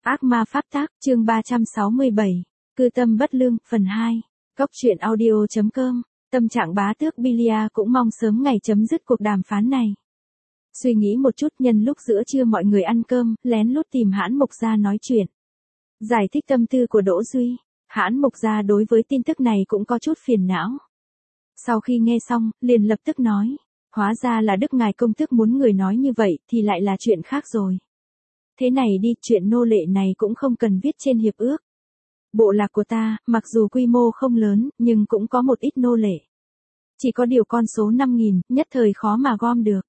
Ác ma pháp tác, chương 367. Cư tâm bất lương, phần 2. Cốc truyện audio.com. Tâm trạng bá tước Bilia cũng mong sớm ngày chấm dứt cuộc đàm phán này. Suy nghĩ một chút, nhân lúc giữa trưa mọi người ăn cơm, lén lút tìm Hãn Mục Gia nói chuyện. Giải thích tâm tư của Đỗ Duy. Hãn Mục Gia đối với tin tức này cũng có chút phiền não. Sau khi nghe xong, liền lập tức nói. Hóa ra là Đức Ngài Công Tước muốn người nói như vậy thì lại là chuyện khác rồi. Thế này đi, chuyện nô lệ này cũng không cần viết trên hiệp ước. Bộ lạc của ta, mặc dù quy mô không lớn, nhưng cũng có một ít nô lệ. Chỉ có điều con số 5.000, nhất thời khó mà gom được.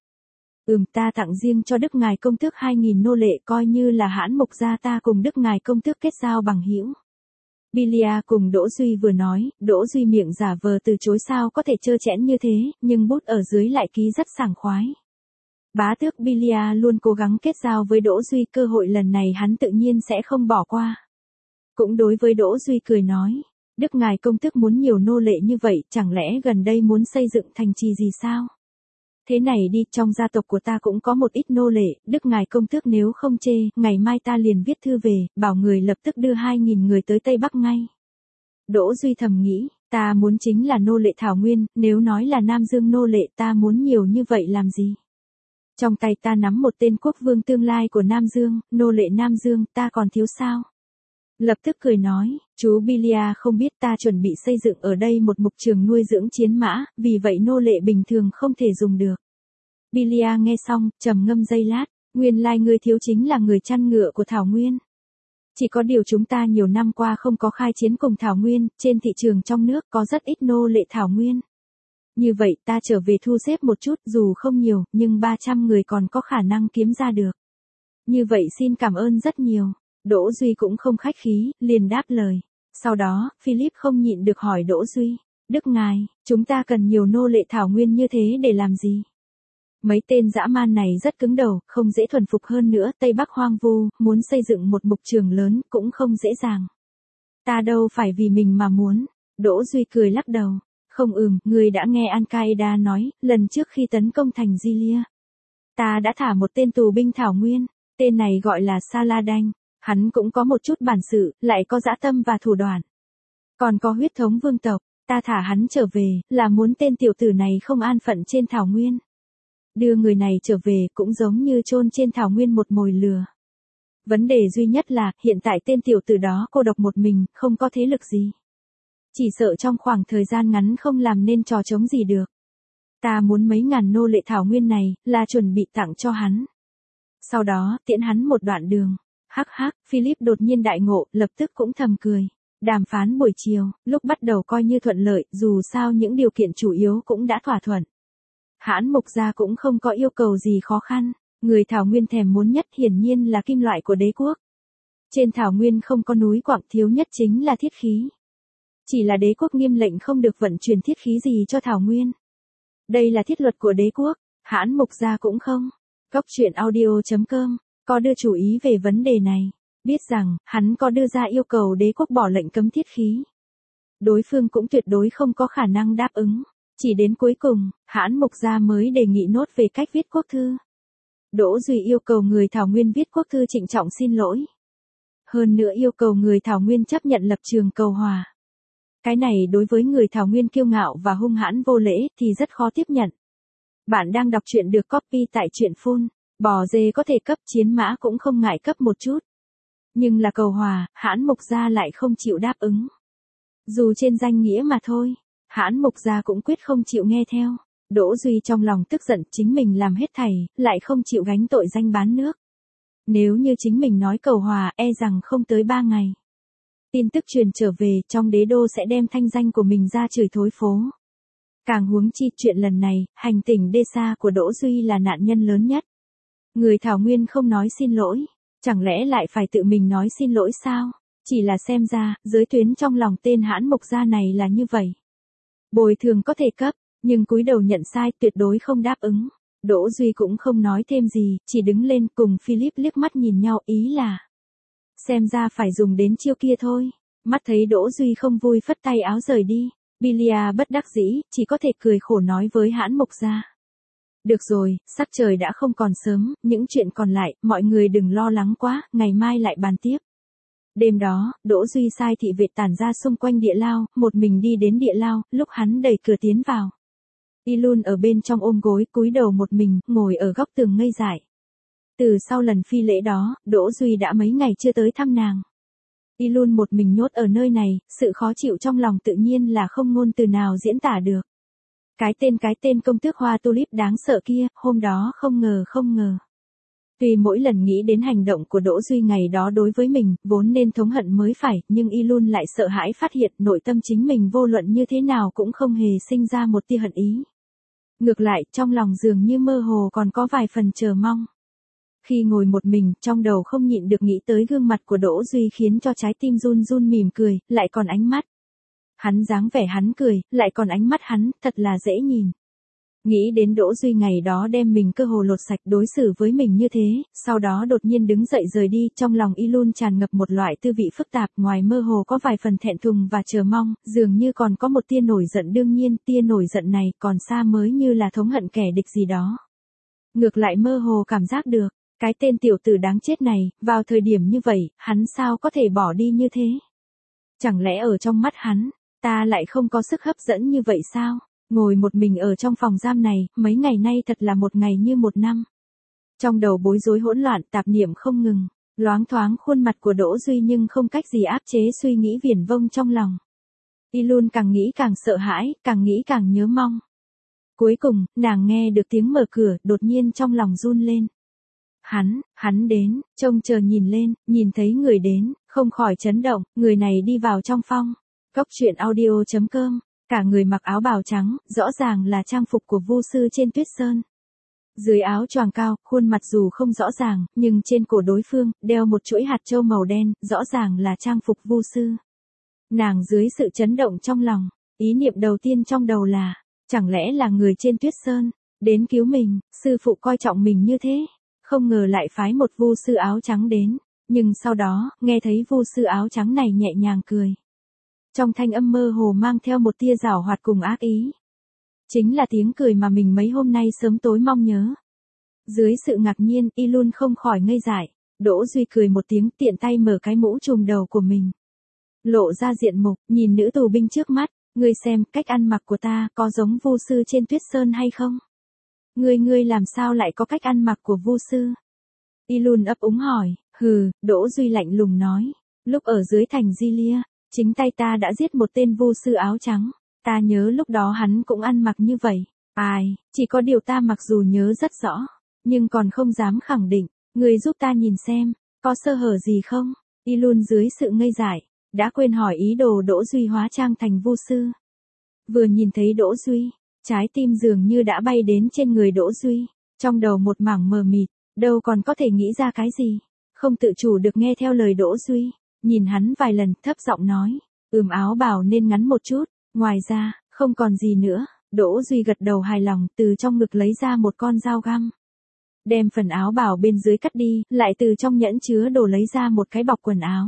Ta tặng riêng cho Đức Ngài Công Tước 2.000 nô lệ, coi như là Hãn Mục Gia ta cùng Đức Ngài Công Tước kết giao bằng hữu. Bilia cùng Đỗ Duy vừa nói, Đỗ Duy miệng giả vờ từ chối, sao có thể trơ trẽn như thế, nhưng bút ở dưới lại ký rất sảng khoái. Bá tước Bilia luôn cố gắng kết giao với Đỗ Duy, cơ hội lần này hắn tự nhiên sẽ không bỏ qua. Cũng đối với Đỗ Duy cười nói, Đức Ngài Công Tước muốn nhiều nô lệ như vậy, chẳng lẽ gần đây muốn xây dựng thành trì gì sao? Thế này đi, trong gia tộc của ta cũng có một ít nô lệ, Đức Ngài Công Tước nếu không chê, ngày mai ta liền viết thư về, bảo người lập tức đưa 2.000 người tới Tây Bắc ngay. Đỗ Duy thầm nghĩ, ta muốn chính là nô lệ Thảo Nguyên, nếu nói là Nam Dương nô lệ ta muốn nhiều như vậy làm gì? Trong tay ta nắm một tên quốc vương tương lai của Nam Dương, nô lệ Nam Dương, ta còn thiếu sao? Lập tức cười nói, chú Bilia không biết ta chuẩn bị xây dựng ở đây một mục trường nuôi dưỡng chiến mã, vì vậy nô lệ bình thường không thể dùng được. Bilia nghe xong, trầm ngâm giây lát, nguyên lai ngươi thiếu chính là người chăn ngựa của Thảo Nguyên. Chỉ có điều chúng ta nhiều năm qua không có khai chiến cùng Thảo Nguyên, trên thị trường trong nước có rất ít nô lệ Thảo Nguyên. Như vậy ta trở về thu xếp một chút, dù không nhiều, nhưng 300 người còn có khả năng kiếm ra được. Như vậy xin cảm ơn rất nhiều. Đỗ Duy cũng không khách khí, liền đáp lời. Sau đó, Philip không nhịn được hỏi Đỗ Duy, Đức Ngài, chúng ta cần nhiều nô lệ Thảo Nguyên như thế để làm gì? Mấy tên dã man này rất cứng đầu, không dễ thuần phục, hơn nữa Tây Bắc hoang vu, muốn xây dựng một mục trường lớn cũng không dễ dàng. Ta đâu phải vì mình mà muốn. Đỗ Duy cười lắc đầu. Không, người đã nghe Al-Qaeda nói, lần trước khi tấn công thành Gilia, ta đã thả một tên tù binh Thảo Nguyên, tên này gọi là Saladin, hắn cũng có một chút bản sự, lại có dã tâm và thủ đoạn. Còn có huyết thống vương tộc, ta thả hắn trở về, là muốn tên tiểu tử này không an phận trên Thảo Nguyên. Đưa người này trở về cũng giống như chôn trên Thảo Nguyên một mồi lửa. Vấn đề duy nhất là, hiện tại tên tiểu tử đó cô độc một mình, không có thế lực gì. Chỉ sợ trong khoảng thời gian ngắn không làm nên trò chống gì được. Ta muốn mấy ngàn nô lệ Thảo Nguyên này, là chuẩn bị tặng cho hắn. Sau đó, tiễn hắn một đoạn đường. Hắc hắc, Philip đột nhiên đại ngộ, lập tức cũng thầm cười. Đàm phán buổi chiều, lúc bắt đầu coi như thuận lợi, dù sao những điều kiện chủ yếu cũng đã thỏa thuận. Hãn Mục Gia cũng không có yêu cầu gì khó khăn. Người Thảo Nguyên thèm muốn nhất hiển nhiên là kim loại của đế quốc. Trên Thảo Nguyên không có núi quặng, thiếu nhất chính là thiết khí. Chỉ là đế quốc nghiêm lệnh không được vận chuyển thiết khí gì cho Thảo Nguyên. Đây là thiết luật của đế quốc, Hãn Mục Gia cũng không. Cốc truyện audio.com, có đưa chú ý về vấn đề này. Biết rằng, hắn có đưa ra yêu cầu đế quốc bỏ lệnh cấm thiết khí. Đối phương cũng tuyệt đối không có khả năng đáp ứng. Chỉ đến cuối cùng, Hãn Mục Gia mới đề nghị nốt về cách viết quốc thư. Đỗ Duy yêu cầu người Thảo Nguyên viết quốc thư trịnh trọng xin lỗi. Hơn nữa yêu cầu người Thảo Nguyên chấp nhận lập trường cầu hòa. Cái này đối với người Thảo Nguyên kiêu ngạo và hung hãn vô lễ thì rất khó tiếp nhận. Bạn đang đọc truyện được copy tại truyện phun. Bò dê có thể cấp, chiến mã cũng không ngại cấp một chút. Nhưng là cầu hòa, Hãn Mục Gia lại không chịu đáp ứng. Dù trên danh nghĩa mà thôi, Hãn Mục Gia cũng quyết không chịu nghe theo. Đỗ Duy trong lòng tức giận, chính mình làm hết thảy, lại không chịu gánh tội danh bán nước. Nếu như chính mình nói cầu hòa, e rằng không tới 3 ngày. Tin tức truyền trở về, trong đế đô sẽ đem thanh danh của mình ra chửi thối phố. Càng huống chi chuyện lần này, hành tỉnh đê sa của Đỗ Duy là nạn nhân lớn nhất. Người Thảo Nguyên không nói xin lỗi, chẳng lẽ lại phải tự mình nói xin lỗi sao? Chỉ là xem ra, giới tuyến trong lòng tên Hãn Mục Gia này là như vậy. Bồi thường có thể cấp, nhưng cúi đầu nhận sai, tuyệt đối không đáp ứng. Đỗ Duy cũng không nói thêm gì, chỉ đứng lên cùng Philip liếc mắt nhìn nhau, ý là xem ra phải dùng đến chiêu kia thôi. Mắt thấy Đỗ Duy không vui phất tay áo rời đi, Bilia bất đắc dĩ, chỉ có thể cười khổ nói với Hãn Mục Gia. Được rồi, sắc trời đã không còn sớm, những chuyện còn lại, mọi người đừng lo lắng quá, ngày mai lại bàn tiếp. Đêm đó, Đỗ Duy sai thị vệ tản ra xung quanh địa lao, một mình đi đến địa lao, lúc hắn đẩy cửa tiến vào. Y Lun ở bên trong ôm gối cúi đầu một mình, ngồi ở góc tường ngây dại. Từ sau lần phi lễ đó, Đỗ Duy đã mấy ngày chưa tới thăm nàng. Y Lun một mình nhốt ở nơi này, sự khó chịu trong lòng tự nhiên là không ngôn từ nào diễn tả được. Cái tên công tước hoa tulip đáng sợ kia, hôm đó không ngờ. Tuy mỗi lần nghĩ đến hành động của Đỗ Duy ngày đó đối với mình, vốn nên thống hận mới phải, nhưng Y Lun lại sợ hãi phát hiện nội tâm chính mình vô luận như thế nào cũng không hề sinh ra một tia hận ý. Ngược lại, trong lòng dường như mơ hồ còn có vài phần chờ mong. Khi ngồi một mình, trong đầu không nhịn được nghĩ tới gương mặt của Đỗ Duy khiến cho trái tim run run mỉm cười, lại còn ánh mắt. Hắn dáng vẻ hắn cười, lại còn ánh mắt hắn, thật là dễ nhìn. Nghĩ đến Đỗ Duy ngày đó đem mình cơ hồ lột sạch đối xử với mình như thế, sau đó đột nhiên đứng dậy rời đi, trong lòng Y Lun tràn ngập một loại tư vị phức tạp, ngoài mơ hồ có vài phần thẹn thùng và chờ mong, dường như còn có một tia nổi giận, đương nhiên tia nổi giận này còn xa mới như là thống hận kẻ địch gì đó. Ngược lại mơ hồ cảm giác được, cái tên tiểu tử đáng chết này, vào thời điểm như vậy, hắn sao có thể bỏ đi như thế? Chẳng lẽ ở trong mắt hắn, ta lại không có sức hấp dẫn như vậy sao? Ngồi một mình ở trong phòng giam này, mấy ngày nay thật là một ngày như một năm. Trong đầu bối rối hỗn loạn, tạp niệm không ngừng, loáng thoáng khuôn mặt của Đỗ Duy nhưng không cách gì áp chế suy nghĩ viển vông trong lòng. Y Lun càng nghĩ càng sợ hãi, càng nghĩ càng nhớ mong. Cuối cùng, nàng nghe được tiếng mở cửa, đột nhiên trong lòng run lên. Hắn đến, trông chờ nhìn lên, nhìn thấy người đến, không khỏi chấn động, người này đi vào trong phòng. Cốc truyện audio.com, cả người mặc áo bào trắng, rõ ràng là trang phục của vu sư trên Tuyết Sơn. Dưới áo choàng cao, khuôn mặt dù không rõ ràng, nhưng trên cổ đối phương, đeo một chuỗi hạt châu màu đen, rõ ràng là trang phục vu sư. Nàng dưới sự chấn động trong lòng, ý niệm đầu tiên trong đầu là, chẳng lẽ là người trên Tuyết Sơn, đến cứu mình, sư phụ coi trọng mình như thế. Không ngờ lại phái một vu sư áo trắng đến, nhưng sau đó, nghe thấy vu sư áo trắng này nhẹ nhàng cười. Trong thanh âm mơ hồ mang theo một tia giảo hoạt cùng ác ý. Chính là tiếng cười mà mình mấy hôm nay sớm tối mong nhớ. Dưới sự ngạc nhiên, Y Lun không khỏi ngây dại. Đỗ Duy cười một tiếng tiện tay mở cái mũ trùm đầu của mình. Lộ ra diện mục, nhìn nữ tù binh trước mắt, ngươi xem cách ăn mặc của ta có giống vu sư trên Tuyết Sơn hay không? Ngươi làm sao lại có cách ăn mặc của vu sư? Y Lun ấp úng hỏi, Đỗ Duy lạnh lùng nói, lúc ở dưới thành Gilia, chính tay ta đã giết một tên vu sư áo trắng, ta nhớ lúc đó hắn cũng ăn mặc như vậy, chỉ có điều ta mặc dù nhớ rất rõ, nhưng còn không dám khẳng định, ngươi giúp ta nhìn xem, có sơ hở gì không? Y Lun dưới sự ngây dại, đã quên hỏi ý đồ Đỗ Duy hóa trang thành vu sư. Vừa nhìn thấy Đỗ Duy, trái tim dường như đã bay đến trên người Đỗ Duy, trong đầu một mảng mờ mịt, đâu còn có thể nghĩ ra cái gì, không tự chủ được nghe theo lời Đỗ Duy, nhìn hắn vài lần thấp giọng nói, áo bào nên ngắn một chút, ngoài ra, không còn gì nữa. Đỗ Duy gật đầu hài lòng, từ trong ngực lấy ra một con dao găm, đem phần áo bào bên dưới cắt đi, lại từ trong nhẫn chứa đồ lấy ra một cái bọc quần áo,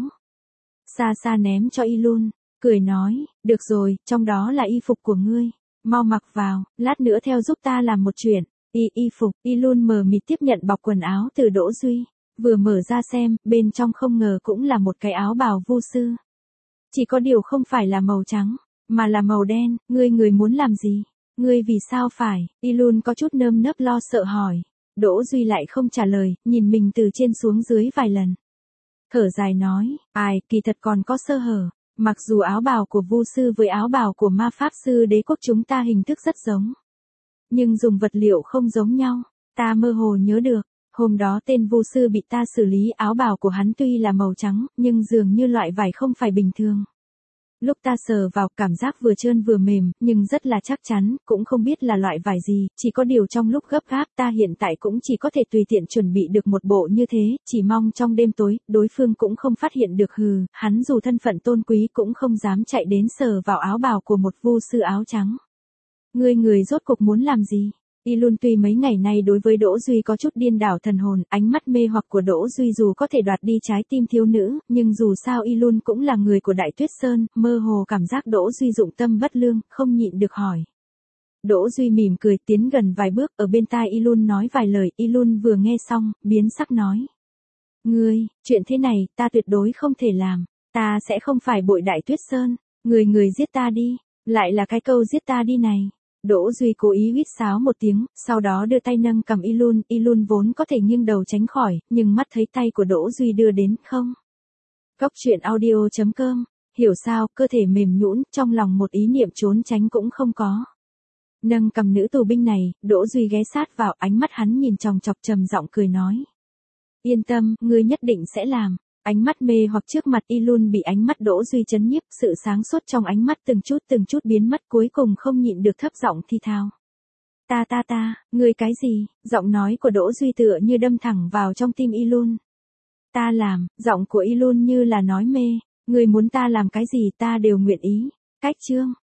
xa xa ném cho Y Lun, cười nói, được rồi, trong đó là y phục của ngươi. Mau mặc vào, lát nữa theo giúp ta làm một chuyện. Y phục, Y Lun mờ mịt tiếp nhận bọc quần áo từ Đỗ Duy, vừa mở ra xem, bên trong không ngờ cũng là một cái áo bào vu sư. Chỉ có điều không phải là màu trắng, mà là màu đen, người muốn làm gì? Ngươi vì sao phải? Y Lun có chút nơm nớp lo sợ hỏi. Đỗ Duy lại không trả lời, nhìn mình từ trên xuống dưới vài lần. Thở dài nói, kỳ thật còn có sơ hở. Mặc dù áo bào của vu sư với áo bào của ma pháp sư đế quốc chúng ta hình thức rất giống, nhưng dùng vật liệu không giống nhau. Ta mơ hồ nhớ được, hôm đó tên vu sư bị ta xử lý, áo bào của hắn tuy là màu trắng, nhưng dường như loại vải không phải bình thường. Lúc ta sờ vào, cảm giác vừa trơn vừa mềm, nhưng rất là chắc chắn, cũng không biết là loại vải gì, chỉ có điều trong lúc gấp gáp ta hiện tại cũng chỉ có thể tùy tiện chuẩn bị được một bộ như thế, chỉ mong trong đêm tối, đối phương cũng không phát hiện được. Hắn dù thân phận tôn quý cũng không dám chạy đến sờ vào áo bào của một vu sư áo trắng. Người rốt cuộc muốn làm gì? Y Lun tuy mấy ngày nay đối với Đỗ Duy có chút điên đảo thần hồn, ánh mắt mê hoặc của Đỗ Duy dù có thể đoạt đi trái tim thiếu nữ, nhưng dù sao Y Lun cũng là người của Đại Tuyết Sơn, mơ hồ cảm giác Đỗ Duy dụng tâm bất lương, không nhịn được hỏi. Đỗ Duy mỉm cười tiến gần vài bước, ở bên tai Y Lun nói vài lời, Y Lun vừa nghe xong, biến sắc nói. Ngươi, chuyện thế này, ta tuyệt đối không thể làm. Ta sẽ không phải bội đại tuyết sơn. Người giết ta đi. Lại là cái câu giết ta đi này. Đỗ Duy cố ý huýt sáo một tiếng, sau đó đưa tay nâng cầm Y Lun vốn có thể nghiêng đầu tránh khỏi, nhưng mắt thấy tay của Đỗ Duy đưa đến không. Cốc truyện audio.com, hiểu sao, cơ thể mềm nhũn, trong lòng một ý niệm trốn tránh cũng không có. Nâng cầm nữ tù binh này, Đỗ Duy ghé sát vào, ánh mắt hắn nhìn chòng chọc trầm giọng cười nói. Yên tâm, ngươi nhất định sẽ làm. Ánh mắt mê hoặc trước mặt Y Lun bị ánh mắt Đỗ Duy chấn nhiếp, sự sáng suốt trong ánh mắt từng chút biến mất, cuối cùng không nhịn được thấp giọng thi thào. Ta, ngươi cái gì? Giọng nói của Đỗ Duy tựa như đâm thẳng vào trong tim Y Lun. Ta làm, giọng của Y Lun như là nói mê, ngươi muốn ta làm cái gì ta đều nguyện ý. Cách chương